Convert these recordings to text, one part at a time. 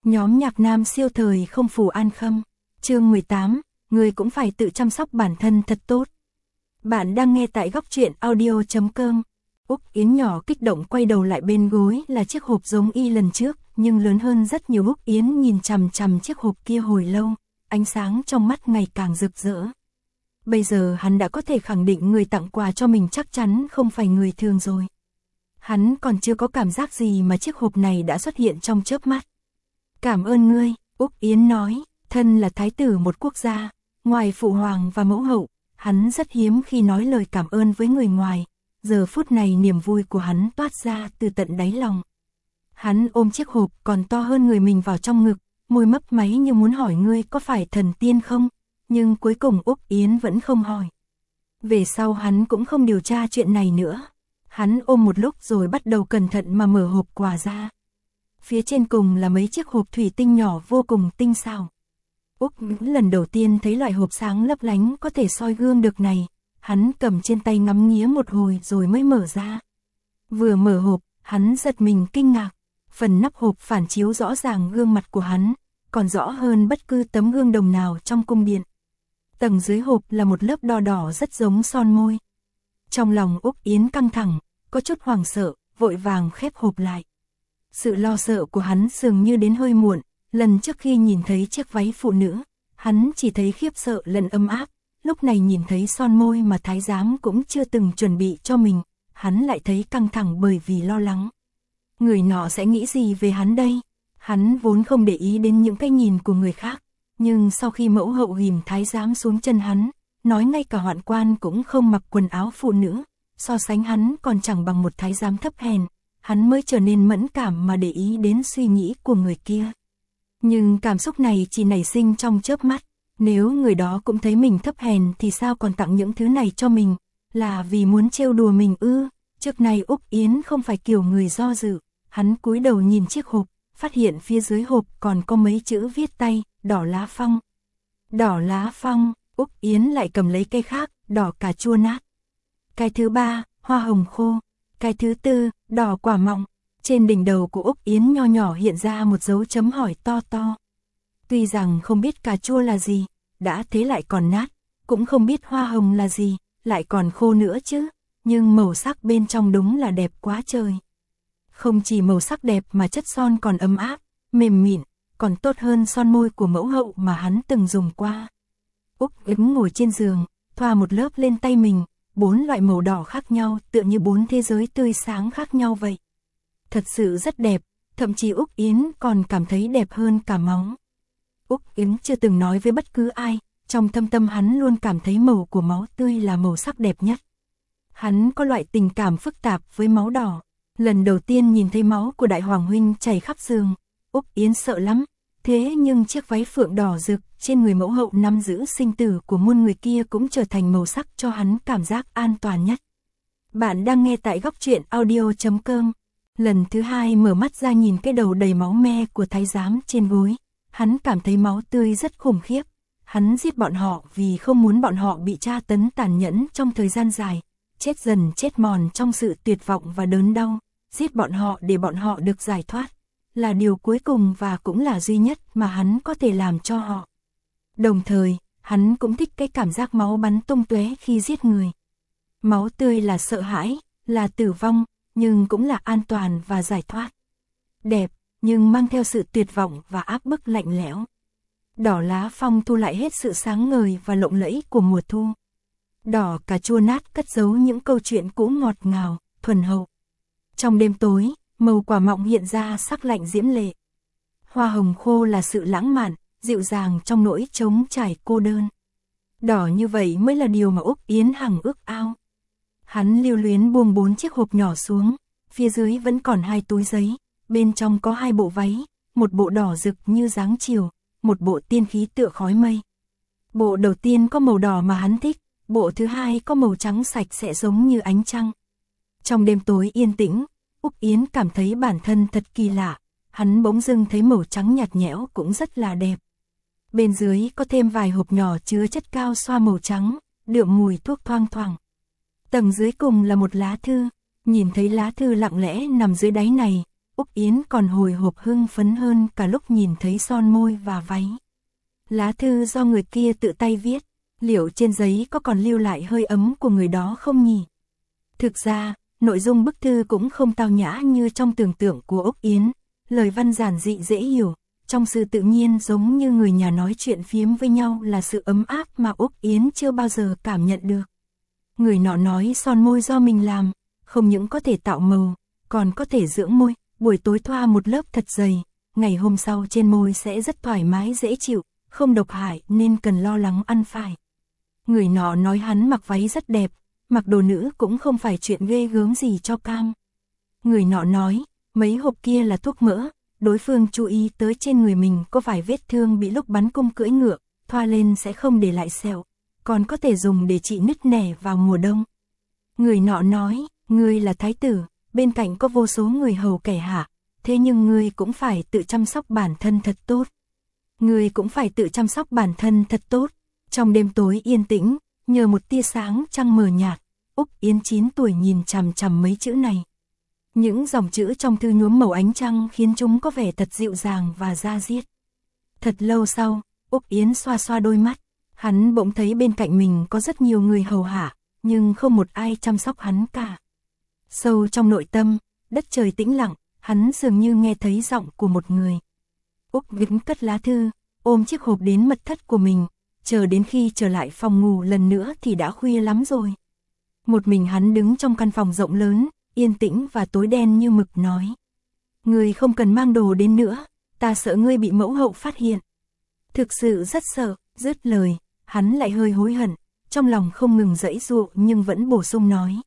Nhóm nhạc nam siêu thời không phủ an khâm. Chương 18, người cũng phải tự chăm sóc bản thân thật tốt. Bạn đang nghe tại góc truyện audio.com. Úc Yến nhỏ kích động quay đầu lại, bên gối là chiếc hộp giống y lần trước, nhưng lớn hơn rất nhiều. Úc Yến nhìn chằm chằm chiếc hộp kia hồi lâu, ánh sáng trong mắt ngày càng rực rỡ. Bây giờ hắn đã có thể khẳng định người tặng quà cho mình chắc chắn không phải người thường rồi. Hắn còn chưa có cảm giác gì mà chiếc hộp này đã xuất hiện trong chớp mắt. Cảm ơn ngươi, Úc Yến nói, thân là thái tử một quốc gia, ngoài phụ hoàng và mẫu hậu, hắn rất hiếm khi nói lời cảm ơn với người ngoài. Giờ phút này niềm vui của hắn toát ra từ tận đáy lòng. Hắn ôm chiếc hộp còn to hơn người mình vào trong ngực, môi mấp máy như muốn hỏi ngươi có phải thần tiên không, nhưng cuối cùng Úc Yến vẫn không hỏi. Về sau hắn cũng không điều tra chuyện này nữa. Hắn ôm một lúc rồi bắt đầu cẩn thận mà mở hộp quà ra. Phía trên cùng là mấy chiếc hộp thủy tinh nhỏ vô cùng tinh xảo. Úc lần đầu tiên thấy loại hộp sáng lấp lánh có thể soi gương được này. Hắn cầm trên tay ngắm nghía một hồi rồi mới mở ra. Vừa mở hộp, hắn giật mình kinh ngạc. Phần nắp hộp phản chiếu rõ ràng gương mặt của hắn, còn rõ hơn bất cứ tấm gương đồng nào trong cung điện. Tầng dưới hộp là một lớp đỏ đỏ rất giống son môi. Trong lòng Úc Yến căng thẳng, có chút hoảng sợ, vội vàng khép hộp lại. Sự lo sợ của hắn dường như đến hơi muộn. Lần trước khi nhìn thấy chiếc váy phụ nữ, hắn chỉ thấy khiếp sợ lẫn ấm áp. Lúc này nhìn thấy son môi mà thái giám cũng chưa từng chuẩn bị cho mình, hắn lại thấy căng thẳng bởi vì lo lắng. Người nọ sẽ nghĩ gì về hắn đây? Hắn vốn không để ý đến những cái nhìn của người khác, nhưng sau khi mẫu hậu ghìm thái giám xuống chân hắn, nói ngay cả hoạn quan cũng không mặc quần áo phụ nữ, so sánh hắn còn chẳng bằng một thái giám thấp hèn, hắn mới trở nên mẫn cảm mà để ý đến suy nghĩ của người kia. Nhưng cảm xúc này chỉ nảy sinh trong chớp mắt. Nếu người đó cũng thấy mình thấp hèn thì sao còn tặng những thứ này cho mình, là vì muốn trêu đùa mình ư? Trước này Úc Yến không phải kiểu người do dự, hắn cúi đầu nhìn chiếc hộp, phát hiện phía dưới hộp còn có mấy chữ viết tay, đỏ lá phong. Đỏ lá phong, Úc Yến lại cầm lấy cây khác, đỏ cà chua nát. Cái thứ ba, hoa hồng khô. Cái thứ tư, đỏ quả mọng. Trên đỉnh đầu của Úc Yến nho nhỏ hiện ra một dấu chấm hỏi to to. Tuy rằng không biết cà chua là gì, đã thế lại còn nát, cũng không biết hoa hồng là gì, lại còn khô nữa chứ, nhưng màu sắc bên trong đúng là đẹp quá trời. Không chỉ màu sắc đẹp mà chất son còn ấm áp, mềm mịn, còn tốt hơn son môi của mẫu hậu mà hắn từng dùng qua. Úc Yến ngồi trên giường, thoa một lớp lên tay mình, 4 loại màu đỏ khác nhau tựa như 4 thế giới tươi sáng khác nhau vậy. Thật sự rất đẹp, thậm chí Úc Yến còn cảm thấy đẹp hơn cả máu. Úc Yến chưa từng nói với bất cứ ai, trong thâm tâm hắn luôn cảm thấy màu của máu tươi là màu sắc đẹp nhất. Hắn có loại tình cảm phức tạp với máu đỏ. Lần đầu tiên nhìn thấy máu của đại hoàng huynh chảy khắp giường, Úc Yến sợ lắm. Thế nhưng chiếc váy phượng đỏ rực trên người mẫu hậu nắm giữ sinh tử của muôn người kia cũng trở thành màu sắc cho hắn cảm giác an toàn nhất. Bạn đang nghe tại góc truyện audio.com. Lần thứ hai mở mắt ra nhìn cái đầu đầy máu me của thái giám trên gối. Hắn cảm thấy máu tươi rất khủng khiếp. Hắn giết bọn họ vì không muốn bọn họ bị tra tấn tàn nhẫn trong thời gian dài, chết dần chết mòn trong sự tuyệt vọng và đớn đau. Giết bọn họ để bọn họ được giải thoát, là điều cuối cùng và cũng là duy nhất mà hắn có thể làm cho họ. Đồng thời, hắn cũng thích cái cảm giác máu bắn tung tóe khi giết người. Máu tươi là sợ hãi, là tử vong, nhưng cũng là an toàn và giải thoát. Đẹp, nhưng mang theo sự tuyệt vọng và áp bức lạnh lẽo. Đỏ lá phong thu lại hết sự sáng ngời và lộng lẫy của mùa thu. Đỏ cà chua nát cất giấu những câu chuyện cũ ngọt ngào, thuần hậu. Trong đêm tối, màu quả mọng hiện ra sắc lạnh diễm lệ. Hoa hồng khô là sự lãng mạn, dịu dàng trong nỗi trống trải cô đơn. Đỏ như vậy mới là điều mà Úc Yến hằng ước ao. Hắn lưu luyến buông 4 chiếc hộp nhỏ xuống, phía dưới vẫn còn 2 túi giấy, bên trong có 2 bộ váy, một bộ đỏ rực như dáng chiều, một bộ tiên khí tựa khói mây. Bộ đầu tiên có màu đỏ mà hắn thích, bộ thứ hai có màu trắng sạch sẽ giống như ánh trăng. Trong đêm tối yên tĩnh, Úc Yến cảm thấy bản thân thật kỳ lạ, hắn bỗng dưng thấy màu trắng nhạt nhẽo cũng rất là đẹp. Bên dưới có thêm vài hộp nhỏ chứa chất cao xoa màu trắng, đượm mùi thuốc thoang thoảng. Tầng dưới cùng là một lá thư, nhìn thấy lá thư lặng lẽ nằm dưới đáy này, Úc Yến còn hồi hộp hưng phấn hơn cả lúc nhìn thấy son môi và váy. Lá thư do người kia tự tay viết, liệu trên giấy có còn lưu lại hơi ấm của người đó không nhỉ? Thực ra, nội dung bức thư cũng không tao nhã như trong tưởng tượng của Úc Yến, lời văn giản dị dễ hiểu, trong sự tự nhiên giống như người nhà nói chuyện phiếm với nhau là sự ấm áp mà Úc Yến chưa bao giờ cảm nhận được. Người nọ nói son môi do mình làm, không những có thể tạo màu, còn có thể dưỡng môi, buổi tối thoa một lớp thật dày, ngày hôm sau trên môi sẽ rất thoải mái dễ chịu, không độc hại nên cần lo lắng ăn phải. Người nọ nói hắn mặc váy rất đẹp, mặc đồ nữ cũng không phải chuyện ghê gớm gì cho cam. Người nọ nói, mấy hộp kia là thuốc mỡ, đối phương chú ý tới trên người mình có vài vết thương bị lúc bắn cung cưỡi ngựa, thoa lên sẽ không để lại sẹo, còn có thể dùng để trị nứt nẻ vào mùa đông. Người nọ nói, ngươi là thái tử, bên cạnh có vô số người hầu kẻ hạ, thế nhưng ngươi cũng phải tự chăm sóc bản thân thật tốt. Ngươi cũng phải tự chăm sóc bản thân thật tốt. Trong đêm tối yên tĩnh, nhờ một tia sáng trăng mờ nhạt, Úc Yến 9 tuổi nhìn chằm chằm mấy chữ này. Những dòng chữ trong thư nhuốm màu ánh trăng khiến chúng có vẻ thật dịu dàng và da diết. Thật lâu sau, Úc Yến xoa xoa đôi mắt, hắn bỗng thấy bên cạnh mình có rất nhiều người hầu hạ, nhưng không một ai chăm sóc hắn cả. Sâu trong nội tâm, đất trời tĩnh lặng, hắn dường như nghe thấy giọng của một người. Úc Yến cất lá thư, ôm chiếc hộp đến mật thất của mình, chờ đến khi trở lại phòng ngủ lần nữa thì đã khuya lắm rồi. Một mình hắn đứng trong căn phòng rộng lớn, yên tĩnh và tối đen như mực nói. Ngươi không cần mang đồ đến nữa, ta sợ ngươi bị mẫu hậu phát hiện. Thực sự rất sợ, dứt lời, hắn lại hơi hối hận, trong lòng không ngừng giãy giụa nhưng vẫn bổ sung nói.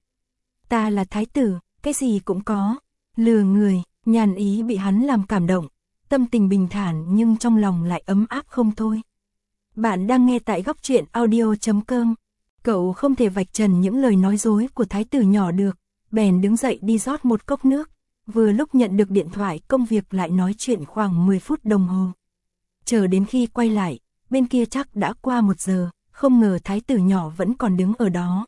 Ta là thái tử, cái gì cũng có, lừa người, Nhàn Ý bị hắn làm cảm động, tâm tình bình thản nhưng trong lòng lại ấm áp không thôi. Bạn đang nghe tại góc truyện audio.com. Cậu không thể vạch trần những lời nói dối của thái tử nhỏ được, bèn đứng dậy đi rót một cốc nước, vừa lúc nhận được điện thoại công việc lại nói chuyện khoảng 10 phút đồng hồ. Chờ đến khi quay lại, bên kia chắc đã qua 1 giờ, không ngờ thái tử nhỏ vẫn còn đứng ở đó.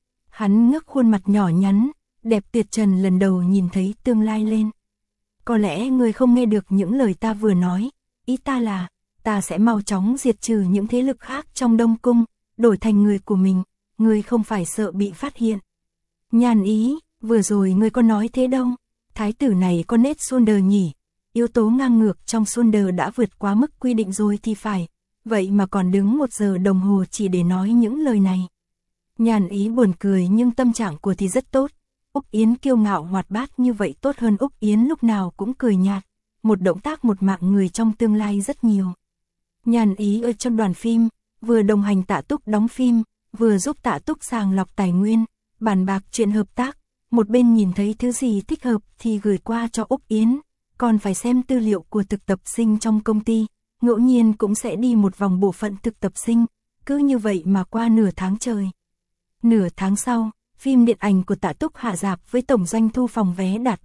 Hắn ngước khuôn mặt nhỏ nhắn, đẹp tuyệt trần lần đầu nhìn thấy tương lai lên. Có lẽ ngươi không nghe được những lời ta vừa nói, ý ta là, ta sẽ mau chóng diệt trừ những thế lực khác trong Đông Cung, đổi thành người của mình, ngươi không phải sợ bị phát hiện. Nhàn Ý, vừa rồi ngươi có nói thế đâu, thái tử này có nết Sunder nhỉ, yếu tố ngang ngược trong Sunder đã vượt quá mức quy định rồi thì phải, vậy mà còn đứng 1 giờ đồng hồ chỉ để nói những lời này. Nhàn Ý buồn cười nhưng tâm trạng của thì rất tốt. Úc Yến kiêu ngạo hoạt bát như vậy tốt hơn Úc Yến lúc nào cũng cười nhạt, một động tác một mạng người trong tương lai rất nhiều. Nhàn Ý ở trong đoàn phim, vừa đồng hành Tạ Túc đóng phim, vừa giúp Tạ Túc sàng lọc tài nguyên, bàn bạc chuyện hợp tác, một bên nhìn thấy thứ gì thích hợp thì gửi qua cho Úc Yến, còn phải xem tư liệu của thực tập sinh trong công ty, ngẫu nhiên cũng sẽ đi một vòng bộ phận thực tập sinh, cứ như vậy mà qua nửa tháng trời. Nửa tháng sau, phim điện ảnh của Tạ Túc hạ rạp với tổng doanh thu phòng vé đạt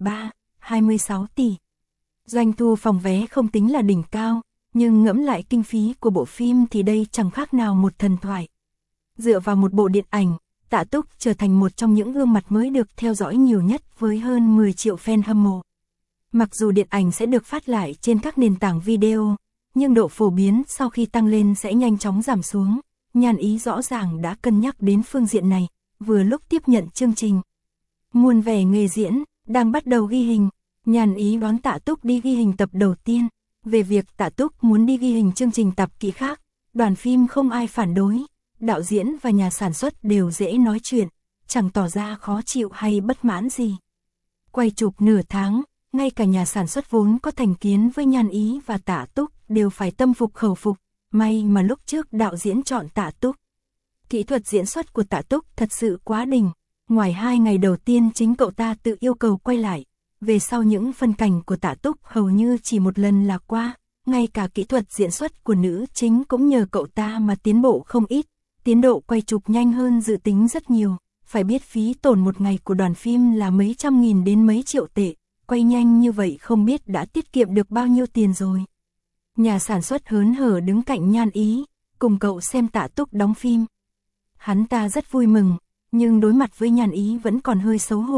26 tỷ. Doanh thu phòng vé không tính là đỉnh cao, nhưng ngẫm lại kinh phí của bộ phim thì đây chẳng khác nào một thần thoại. Dựa vào một bộ điện ảnh, Tạ Túc trở thành một trong những gương mặt mới được theo dõi nhiều nhất với hơn 10 triệu fan hâm mộ. Mặc dù điện ảnh sẽ được phát lại trên các nền tảng video, nhưng độ phổ biến sau khi tăng lên sẽ nhanh chóng giảm xuống. Nhàn Ý rõ ràng đã cân nhắc đến phương diện này, vừa lúc tiếp nhận chương trình. Muôn vẻ nghề diễn, đang bắt đầu ghi hình, Nhàn Ý đón Tạ Túc đi ghi hình tập đầu tiên. Về việc Tạ Túc muốn đi ghi hình chương trình tập kỹ khác, đoàn phim không ai phản đối, đạo diễn và nhà sản xuất đều dễ nói chuyện, chẳng tỏ ra khó chịu hay bất mãn gì. Quay chụp nửa tháng, ngay cả nhà sản xuất vốn có thành kiến với Nhàn Ý và Tạ Túc đều phải tâm phục khẩu phục, may mà lúc trước đạo diễn chọn Tạ Túc. Kỹ thuật diễn xuất của Tạ Túc thật sự quá đỉnh, ngoài 2 ngày đầu tiên chính cậu ta tự yêu cầu quay lại, về sau những phân cảnh của Tạ Túc hầu như chỉ một lần là qua, ngay cả kỹ thuật diễn xuất của nữ chính cũng nhờ cậu ta mà tiến bộ không ít, tiến độ quay chụp nhanh hơn dự tính rất nhiều, phải biết phí tổn một ngày của đoàn phim là mấy trăm nghìn đến mấy triệu tệ, quay nhanh như vậy không biết đã tiết kiệm được bao nhiêu tiền rồi. Nhà sản xuất hớn hở đứng cạnh Nhàn Ý, cùng cậu xem Tạ Túc đóng phim. Hắn ta rất vui mừng, nhưng đối mặt với Nhàn Ý vẫn còn hơi xấu hổ,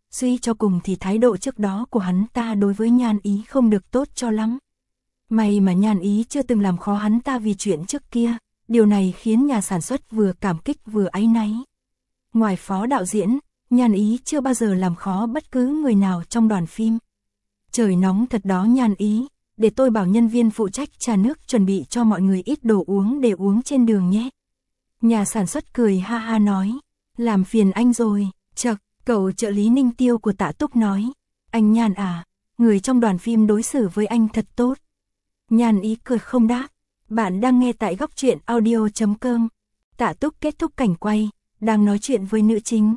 suy cho cùng thì thái độ trước đó của hắn ta đối với Nhan Ý không được tốt cho lắm. May mà Nhan Ý chưa từng làm khó hắn ta vì chuyện trước kia, điều này khiến nhà sản xuất vừa cảm kích vừa áy náy. Ngoài phó đạo diễn, Nhan Ý chưa bao giờ làm khó bất cứ người nào trong đoàn phim. Trời nóng thật đó Nhan Ý, để tôi bảo nhân viên phụ trách trà nước chuẩn bị cho mọi người ít đồ uống để uống trên đường nhé. Nhà sản xuất cười ha ha nói, làm phiền anh rồi. Chậc, cậu trợ lý Ninh Tiêu của Tạ Túc nói, anh Nhan à, người trong đoàn phim đối xử với anh thật tốt. Nhan Ý cười không đáp. Bạn đang nghe tại góc truyện audio.com. Tạ Túc kết thúc cảnh quay, đang nói chuyện với nữ chính.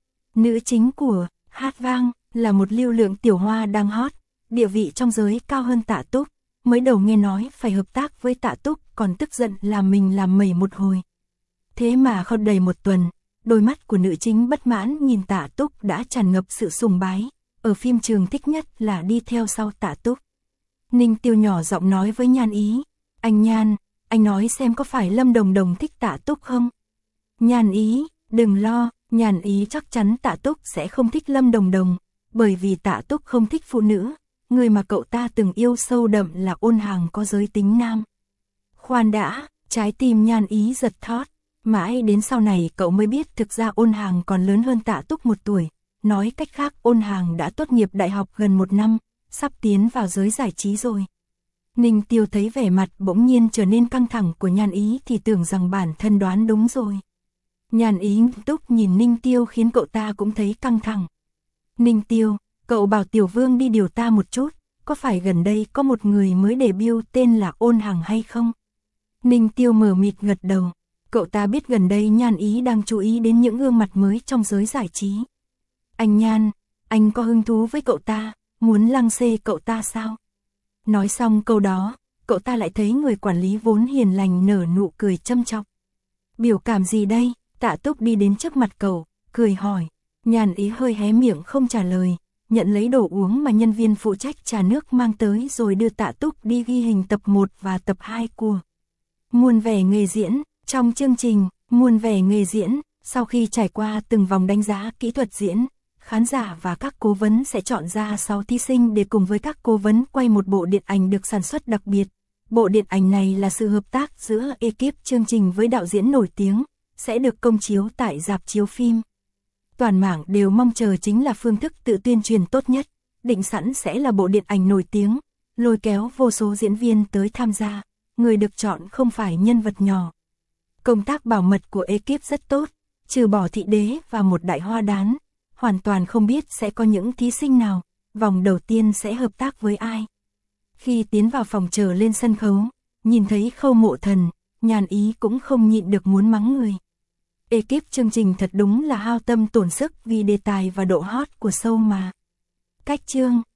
Nữ chính của Hát Vang là một lưu lượng tiểu hoa đang hot, địa vị trong giới cao hơn Tạ Túc. Mới đầu nghe nói phải hợp tác với Tạ Túc còn tức giận làm mình làm mẩy một hồi. Thế mà không đầy một tuần, đôi mắt của nữ chính bất mãn nhìn Tạ Túc đã tràn ngập sự sùng bái. Ở phim trường thích nhất là đi theo sau Tạ Túc. Ninh Tiêu nhỏ giọng nói với Nhan Ý, anh Nhan, anh nói xem có phải Lâm Đồng Đồng thích Tạ Túc không? Nhan Ý, đừng lo, Nhan Ý chắc chắn Tạ Túc sẽ không thích Lâm Đồng Đồng, bởi vì Tạ Túc không thích phụ nữ, người mà cậu ta từng yêu sâu đậm là Ôn Hàng có giới tính nam. Khoan đã, trái tim Nhan Ý giật thót, mãi đến sau này cậu mới biết thực ra Ôn Hàng còn lớn hơn Tạ Túc 1 tuổi, nói cách khác Ôn Hàng đã tốt nghiệp đại học gần 1 năm, sắp tiến vào giới giải trí rồi. Ninh Tiêu thấy vẻ mặt bỗng nhiên trở nên căng thẳng của Nhan Ý thì tưởng rằng bản thân đoán đúng rồi. Nhan Ý nghiêm túc nhìn Ninh Tiêu khiến cậu ta cũng thấy căng thẳng. Ninh Tiêu, cậu bảo Tiểu Vương đi điều ta một chút, có phải gần đây có một người mới debut tên là Ôn Hàng hay không? Ninh Tiêu mờ mịt gật đầu, cậu ta biết gần đây Nhan Ý đang chú ý đến những gương mặt mới trong giới giải trí. Anh Nhan, anh có hứng thú với cậu ta, muốn lăng xê cậu ta sao? Nói xong câu đó, cậu ta lại thấy người quản lý vốn hiền lành nở nụ cười châm chọc. Biểu cảm gì đây? Tạ Túc đi đến trước mặt cậu, cười hỏi. Nhan Ý hơi hé miệng không trả lời, nhận lấy đồ uống mà nhân viên phụ trách trà nước mang tới rồi đưa Tạ Túc đi ghi hình tập 1 và tập 2 của Muôn Vẻ Nghề Diễn. Trong chương trình Muôn Vẻ Nghề Diễn, sau khi trải qua từng vòng đánh giá kỹ thuật diễn, khán giả và các cố vấn sẽ chọn ra 6 thí sinh để cùng với các cố vấn quay một bộ điện ảnh được sản xuất đặc biệt. Bộ điện ảnh này là sự hợp tác giữa ekip chương trình với đạo diễn nổi tiếng, sẽ được công chiếu tại rạp chiếu phim. Toàn mảng đều mong chờ chính là phương thức tự tuyên truyền tốt nhất, định sẵn sẽ là bộ điện ảnh nổi tiếng, lôi kéo vô số diễn viên tới tham gia, người được chọn không phải nhân vật nhỏ. Công tác bảo mật của ekip rất tốt, trừ bỏ Thị Đế và một đại hoa đán, hoàn toàn không biết sẽ có những thí sinh nào, vòng đầu tiên sẽ hợp tác với ai. Khi tiến vào phòng chờ lên sân khấu, nhìn thấy Khâu Mộ Thần, Nhan Ý cũng không nhịn được muốn mắng người. Ekip chương trình thật đúng là hao tâm tổn sức vì đề tài và độ hot của show mà. Cách chương